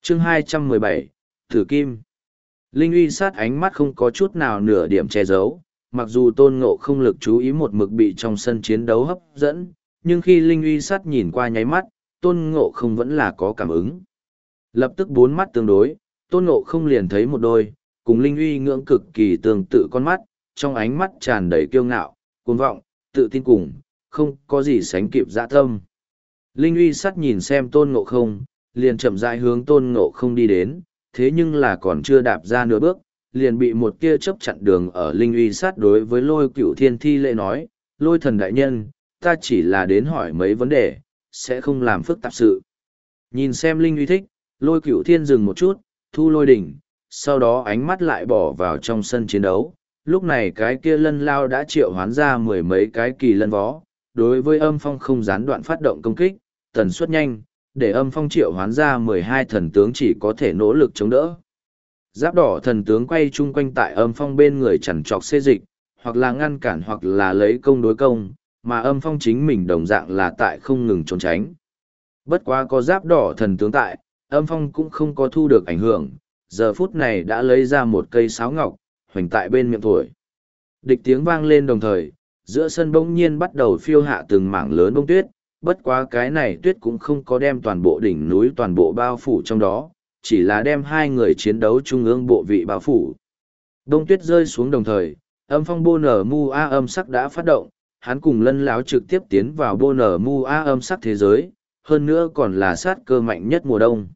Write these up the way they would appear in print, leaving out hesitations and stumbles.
Chương 217, Thử Kim. Linh uy sát ánh mắt không có chút nào nửa điểm che giấu, mặc dù Tôn Ngộ không lực chú ý một mực bị trong sân chiến đấu hấp dẫn, nhưng khi Linh uy sát nhìn qua nháy mắt, Tôn Ngộ không vẫn là có cảm ứng. Lập tức bốn mắt tương đối, Tôn Ngộ không liền thấy một đôi, cùng Linh uy ngưỡng cực kỳ tương tự con mắt, trong ánh mắt tràn đầy kiêu ngạo, cuồng vọng, tự tin cùng, không có gì sánh kịp dã tâm. Linh uy sắt nhìn xem Tôn Ngộ không, liền chậm rãi hướng Tôn Ngộ không đi đến, thế nhưng là còn chưa đạp ra nửa bước, liền bị một tia chớp chặn đường ở. Linh uy sắt đối với Lôi Cửu Thiên thi lễ nói, Lôi thần đại nhân, ta chỉ là đến hỏi mấy vấn đề, sẽ không làm phức tạp sự. Nhìn xem Linh uy thích, Lôi Cửu Thiên dừng một chút, thu lôi đỉnh, sau đó ánh mắt lại bỏ vào trong sân chiến đấu. Lúc này cái kia lân lao đã triệu hoán ra mười mấy cái kỳ lân vó, đối với âm phong không gián đoạn phát động công kích, tần suất nhanh, để âm phong triệu hoán ra 12 thần tướng chỉ có thể nỗ lực chống đỡ. Giáp đỏ thần tướng quay chung quanh tại âm phong bên người chằn trọc xê dịch, hoặc là ngăn cản hoặc là lấy công đối công, mà âm phong chính mình đồng dạng là tại không ngừng trốn tránh. Bất quá có giáp đỏ thần tướng tại, âm phong cũng không có thu được ảnh hưởng, giờ phút này đã lấy ra một cây sáo ngọc, hoành tại bên miệng thổi. Địch tiếng vang lên đồng thời, giữa sân bỗng nhiên bắt đầu phiêu hạ từng mảng lớn bông tuyết, bất quá cái này tuyết cũng không có đem toàn bộ đỉnh núi toàn bộ bao phủ trong đó, chỉ là đem hai người chiến đấu trung ương bộ vị bao phủ. Bông tuyết rơi xuống đồng thời, âm phong bô nở mu a âm sắc đã phát động, hắn cùng lân láo trực tiếp tiến vào bô nở mu a âm sắc thế giới, hơn nữa còn là sát cơ mạnh nhất mùa đông.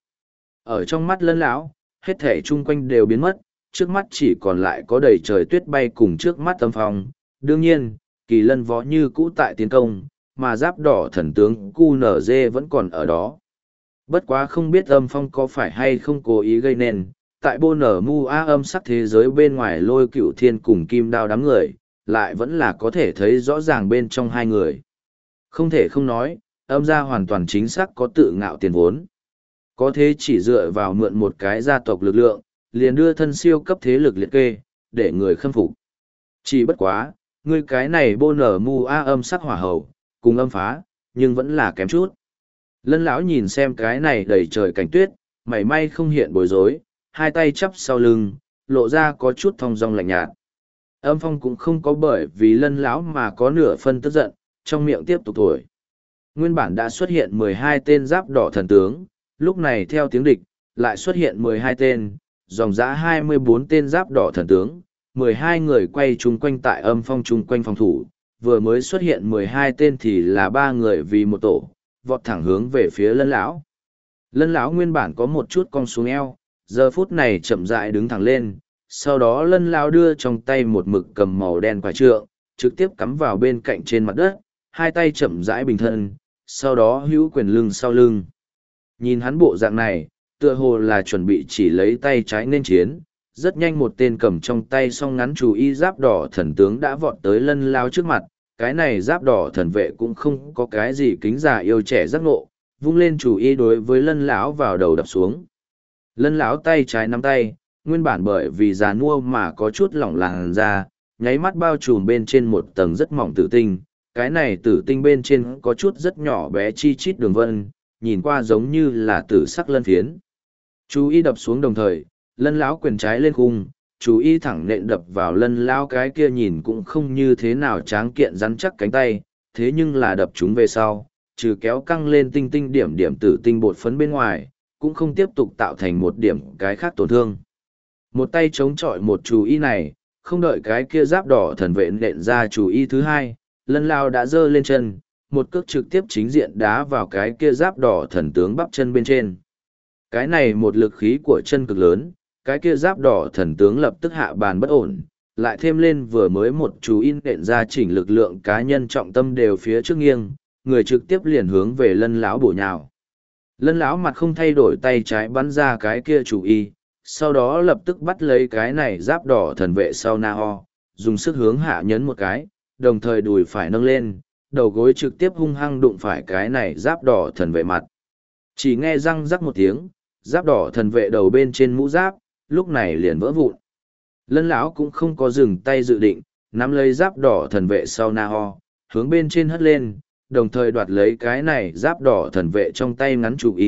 Ở trong mắt lân lão, hết thể chung quanh đều biến mất, trước mắt chỉ còn lại có đầy trời tuyết bay cùng trước mắt âm phong. Đương nhiên, kỳ lân võ như cũ tại tiến công, mà giáp đỏ thần tướng QNZ vẫn còn ở đó. Bất quá không biết âm phong có phải hay không cố ý gây nên, tại bô nở mu a âm sắc thế giới bên ngoài Lôi Cửu Thiên cùng kim đao đám người, lại vẫn là có thể thấy rõ ràng bên trong hai người. Không thể không nói, âm gia hoàn toàn chính xác có tự ngạo tiền vốn. Có thế chỉ dựa vào mượn một cái gia tộc lực lượng, liền đưa thân siêu cấp thế lực liệt kê, để người khâm phục. Chỉ bất quá, ngươi cái này bô nở mu a âm sắc hỏa hầu, cùng âm phá, nhưng vẫn là kém chút. Lân lão nhìn xem cái này đầy trời cảnh tuyết, mảy may không hiện bối rối, hai tay chắp sau lưng, lộ ra có chút thong dong lạnh nhạt. Âm phong cũng không có bởi vì lân lão mà có nửa phân tức giận, trong miệng tiếp tục thổi. Nguyên bản đã xuất hiện 12 tên giáp đỏ thần tướng, lúc này theo tiếng địch, lại xuất hiện 12 tên, dòng dã 24 tên giáp đỏ thần tướng, 12 người quay chung quanh tại âm phong chung quanh phòng thủ, vừa mới xuất hiện 12 tên thì là 3 người vì một tổ, vọt thẳng hướng về phía lân lão. Lân lão nguyên bản có một chút cong xuống eo, giờ phút này chậm rãi đứng thẳng lên, sau đó lân lão đưa trong tay một mực cầm màu đen quải trượng, trực tiếp cắm vào bên cạnh trên mặt đất, hai tay chậm rãi bình thân, sau đó hữu quyền lưng sau lưng. Nhìn hắn bộ dạng này, tựa hồ là chuẩn bị chỉ lấy tay trái nên chiến, rất nhanh một tên cầm trong tay song ngắn chú y giáp đỏ thần tướng đã vọt tới lân lao trước mặt. Cái này giáp đỏ thần vệ cũng không có cái gì kính già yêu trẻ giác ngộ, vung lên chú y đối với lân lão vào đầu đập xuống. Lân lão tay trái nắm tay, nguyên bản bởi vì già nua mà có chút lỏng làn da, nháy mắt bao trùm bên trên một tầng rất mỏng tử tinh. Cái này tử tinh bên trên có chút rất nhỏ bé chi chít đường vân, nhìn qua giống như là tử sắc lân phiến. Chú y đập xuống đồng thời, lân lão quyền trái lên khung, chú y thẳng nện đập vào lân lão cái kia nhìn cũng không như thế nào tráng kiện rắn chắc cánh tay, thế nhưng là đập chúng về sau, trừ kéo căng lên tinh tinh điểm điểm tử tinh bột phấn bên ngoài, cũng không tiếp tục tạo thành một điểm cái khác tổn thương. Một tay chống chọi một chú y này, không đợi cái kia giáp đỏ thần vệ nện ra chú y thứ hai, lân lão đã giơ lên chân, một cước trực tiếp chính diện đá vào cái kia giáp đỏ thần tướng bắp chân bên trên. Cái này một lực khí của chân cực lớn, cái kia giáp đỏ thần tướng lập tức hạ bàn bất ổn, lại thêm lên vừa mới một chú in đện ra chỉnh lực lượng cá nhân trọng tâm đều phía trước nghiêng, người trực tiếp liền hướng về lân lão bổ nhào. Lân lão mặt không thay đổi tay trái bắn ra cái kia chú y, sau đó lập tức bắt lấy cái này giáp đỏ thần vệ sau na ho, dùng sức hướng hạ nhấn một cái, đồng thời đùi phải nâng lên, đầu gối trực tiếp hung hăng đụng phải cái này giáp đỏ thần vệ mặt. Chỉ nghe răng rắc một tiếng, giáp đỏ thần vệ đầu bên trên mũ giáp, lúc này liền vỡ vụn. Lân lão cũng không có dừng tay dự định, nắm lấy giáp đỏ thần vệ sau na ho, hướng bên trên hất lên, đồng thời đoạt lấy cái này giáp đỏ thần vệ trong tay ngắn chủ y,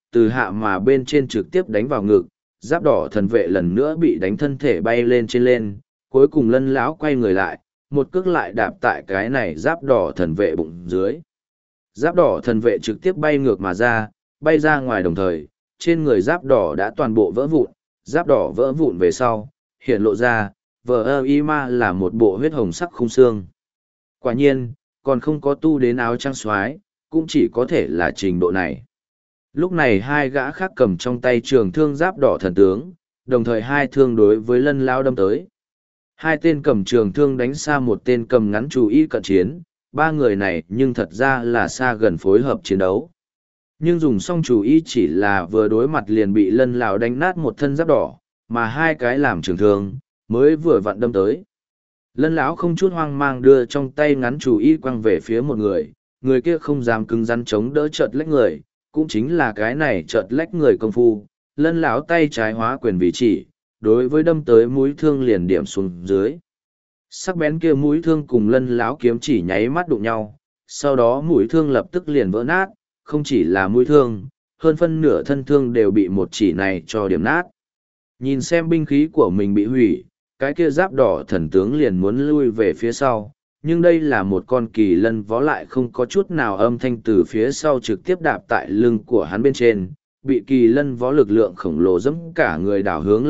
từ hạ mà bên trên trực tiếp đánh vào ngực, giáp đỏ thần vệ lần nữa bị đánh thân thể bay lên trên lên, cuối cùng Lân lão quay người lại, một cước lại đạp tại cái này giáp đỏ thần vệ bụng dưới. Giáp đỏ thần vệ trực tiếp bay ngược mà ra, bay ra ngoài đồng thời, trên người giáp đỏ đã toàn bộ vỡ vụn, giáp đỏ vỡ vụn về sau, hiện lộ ra, vờ ơ y ma là một bộ huyết hồng sắc khung xương. Quả nhiên, còn không có tu đến áo trang xoái, cũng chỉ có thể là trình độ này. Lúc này hai gã khác cầm trong tay trường thương giáp đỏ thần tướng, đồng thời hai thương đối với Lân lão đâm tới. Hai tên cầm trường thương đánh xa một tên cầm ngắn chú ý cận chiến, ba người này nhưng thật ra là xa gần phối hợp chiến đấu. Nhưng dùng xong chủ ý chỉ là vừa đối mặt liền bị Lân lão đánh nát một thân giáp đỏ, mà hai cái làm trường thương, mới vừa vặn đâm tới. Lân lão không chút hoang mang đưa trong tay ngắn chủ ý quăng về phía một người, người kia không dám cứng rắn chống đỡ chợt lách người, cũng chính là cái này chợt lách người công phu. Lân lão tay trái hóa quyền vị chỉ, đối với đâm tới mũi thương liền điểm xuống dưới. Sắc bén kia mũi thương cùng Lân lão kiếm chỉ nháy mắt đụng nhau, sau đó mũi thương lập tức liền vỡ nát, không chỉ là mũi thương, hơn phân nửa thân thương đều bị một chỉ này cho điểm nát. Nhìn xem binh khí của mình bị hủy, cái kia giáp đỏ thần tướng liền muốn lui về phía sau, nhưng đây là một con kỳ lân vó lại không có chút nào âm thanh từ phía sau trực tiếp đạp tại lưng của hắn bên trên, bị kỳ lân vó lực lượng khổng lồ dẫm cả người đảo hướng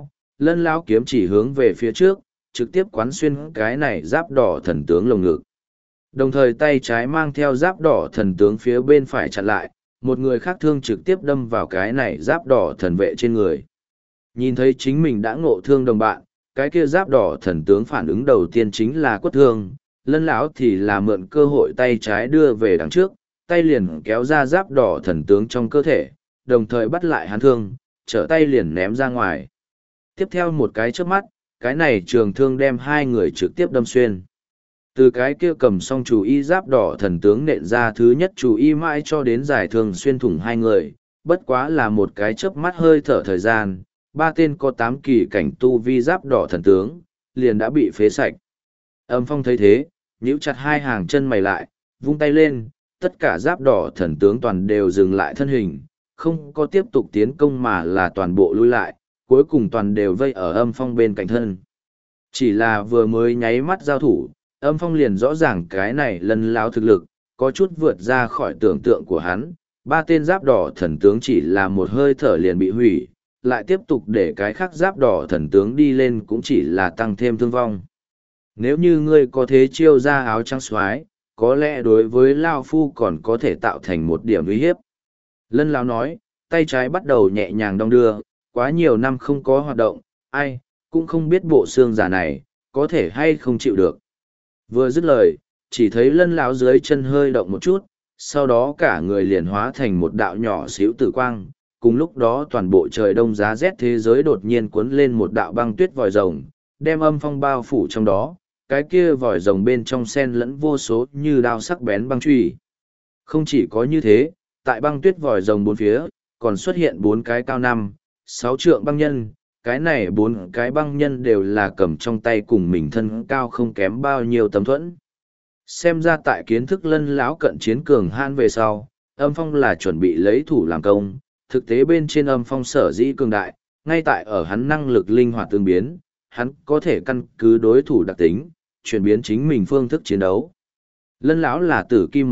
Lân lão kiếm chỉ hướng về phía trước, trực tiếp quán xuyên cái này giáp đỏ thần tướng lồng ngực. Đồng thời tay trái mang theo giáp đỏ thần tướng phía bên phải chặn lại, một người khác thương trực tiếp đâm vào cái này giáp đỏ thần vệ trên người. Nhìn thấy chính mình đã ngộ thương đồng bạn, cái kia giáp đỏ thần tướng phản ứng đầu tiên chính là quất thương, Lân lão thì là mượn cơ hội tay trái đưa về đằng trước, tay liền kéo ra giáp đỏ thần tướng trong cơ thể, đồng thời bắt lại hắn thương, trở tay liền ném ra ngoài. Tiếp theo một cái chớp mắt, cái này trường thương đem hai người trực tiếp đâm xuyên. Từ cái kia cầm xong chủ y giáp đỏ thần tướng nện ra thứ nhất chủ y mãi cho đến giải thương xuyên thủng hai người, bất quá là một cái chớp mắt hơi thở thời gian, ba tên có 8 kỳ cảnh tu vi giáp đỏ thần tướng, liền đã bị phế sạch. Âm Phong thấy thế, nhíu chặt hai hàng chân mày lại, vung tay lên, tất cả giáp đỏ thần tướng toàn đều dừng lại thân hình, không có tiếp tục tiến công mà là toàn bộ lui lại, cuối cùng toàn đều vây ở Âm Phong bên cạnh thân. Chỉ là vừa mới nháy mắt giao thủ, Âm Phong liền rõ ràng cái này Lân lão thực lực, có chút vượt ra khỏi tưởng tượng của hắn, ba tên giáp đỏ thần tướng chỉ là một hơi thở liền bị hủy, lại tiếp tục để cái khác giáp đỏ thần tướng đi lên cũng chỉ là tăng thêm thương vong. Nếu như ngươi có thế chiêu ra áo trắng xoái, có lẽ đối với Lao Phu còn có thể tạo thành một điểm uy hiếp. Lân lão nói, tay trái bắt đầu nhẹ nhàng đong đưa, quá nhiều năm không có hoạt động, ai, cũng không biết bộ xương giả này, có thể hay không chịu được. Vừa dứt lời, chỉ thấy Lân lão dưới chân hơi động một chút, sau đó cả người liền hóa thành một đạo nhỏ xíu tử quang. Cùng lúc đó toàn bộ trời đông giá rét thế giới đột nhiên cuốn lên một đạo băng tuyết vòi rồng, đem Âm Phong bao phủ trong đó, cái kia vòi rồng bên trong sen lẫn vô số như đao sắc bén băng chùy. Không chỉ có như thế, tại băng tuyết vòi rồng bốn phía, còn xuất hiện 4 cái cao 5-6 trượng băng nhân, cái này 4 cái băng nhân đều là cầm trong tay cùng mình thân cao không kém bao nhiêu tấm thuẫn. Xem ra tại kiến thức Lân lão cận chiến cường han về sau, Âm Phong là chuẩn bị lấy thủ làm công. Thực tế bên trên Âm Phong sở dĩ cường đại, ngay tại ở hắn năng lực linh hoạt tương biến, hắn có thể căn cứ đối thủ đặc tính, chuyển biến chính mình phương thức chiến đấu. Lân lão là tử kim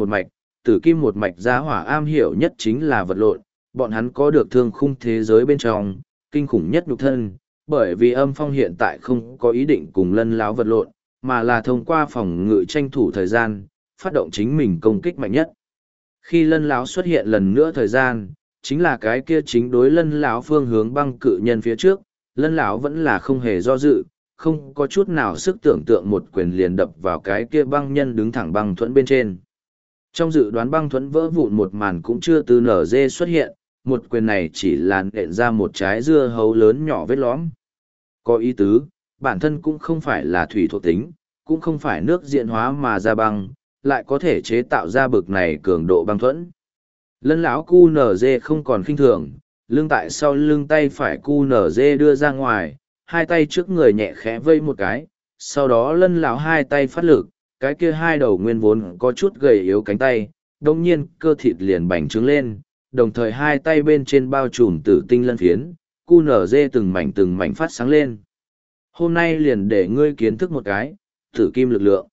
một mạch giá hỏa am hiểu nhất chính là vật lộn, bọn hắn có được thương khung thế giới bên trong, kinh khủng nhất nhục thân, bởi vì Âm Phong hiện tại không có ý định cùng Lân lão vật lộn, mà là thông qua phòng ngự tranh thủ thời gian, phát động chính mình công kích mạnh nhất. Khi Lân lão xuất hiện lần nữa thời gian, chính là cái kia chính đối Lân lão phương hướng băng cự nhân phía trước, Lân lão vẫn là không hề do dự, không có chút nào sức tưởng tượng một quyền liền đập vào cái kia băng nhân đứng thẳng băng thuẫn bên trên. Trong dự đoán băng thuẫn vỡ vụn một màn cũng chưa từ nở dê xuất hiện, một quyền này chỉ là nện ra một trái dưa hấu lớn nhỏ vết lõm. Có ý tứ, bản thân cũng không phải là thủy thuộc tính, cũng không phải nước diện hóa mà ra băng, lại có thể chế tạo ra bực này cường độ băng thuẫn. Lân lão cu nở dê không còn khinh thường, lưng tại sau lưng tay phải cu nở dê đưa ra ngoài, hai tay trước người nhẹ khẽ vây một cái, sau đó Lân lão hai tay phát lực, cái kia hai đầu nguyên vốn có chút gầy yếu cánh tay, đông nhiên cơ thịt liền bành trướng lên, đồng thời hai tay bên trên bao trùm tử tinh lân phiến, QNZ từng mảnh phát sáng lên. Hôm nay liền để ngươi kiến thức một cái, tử kim lực lượng.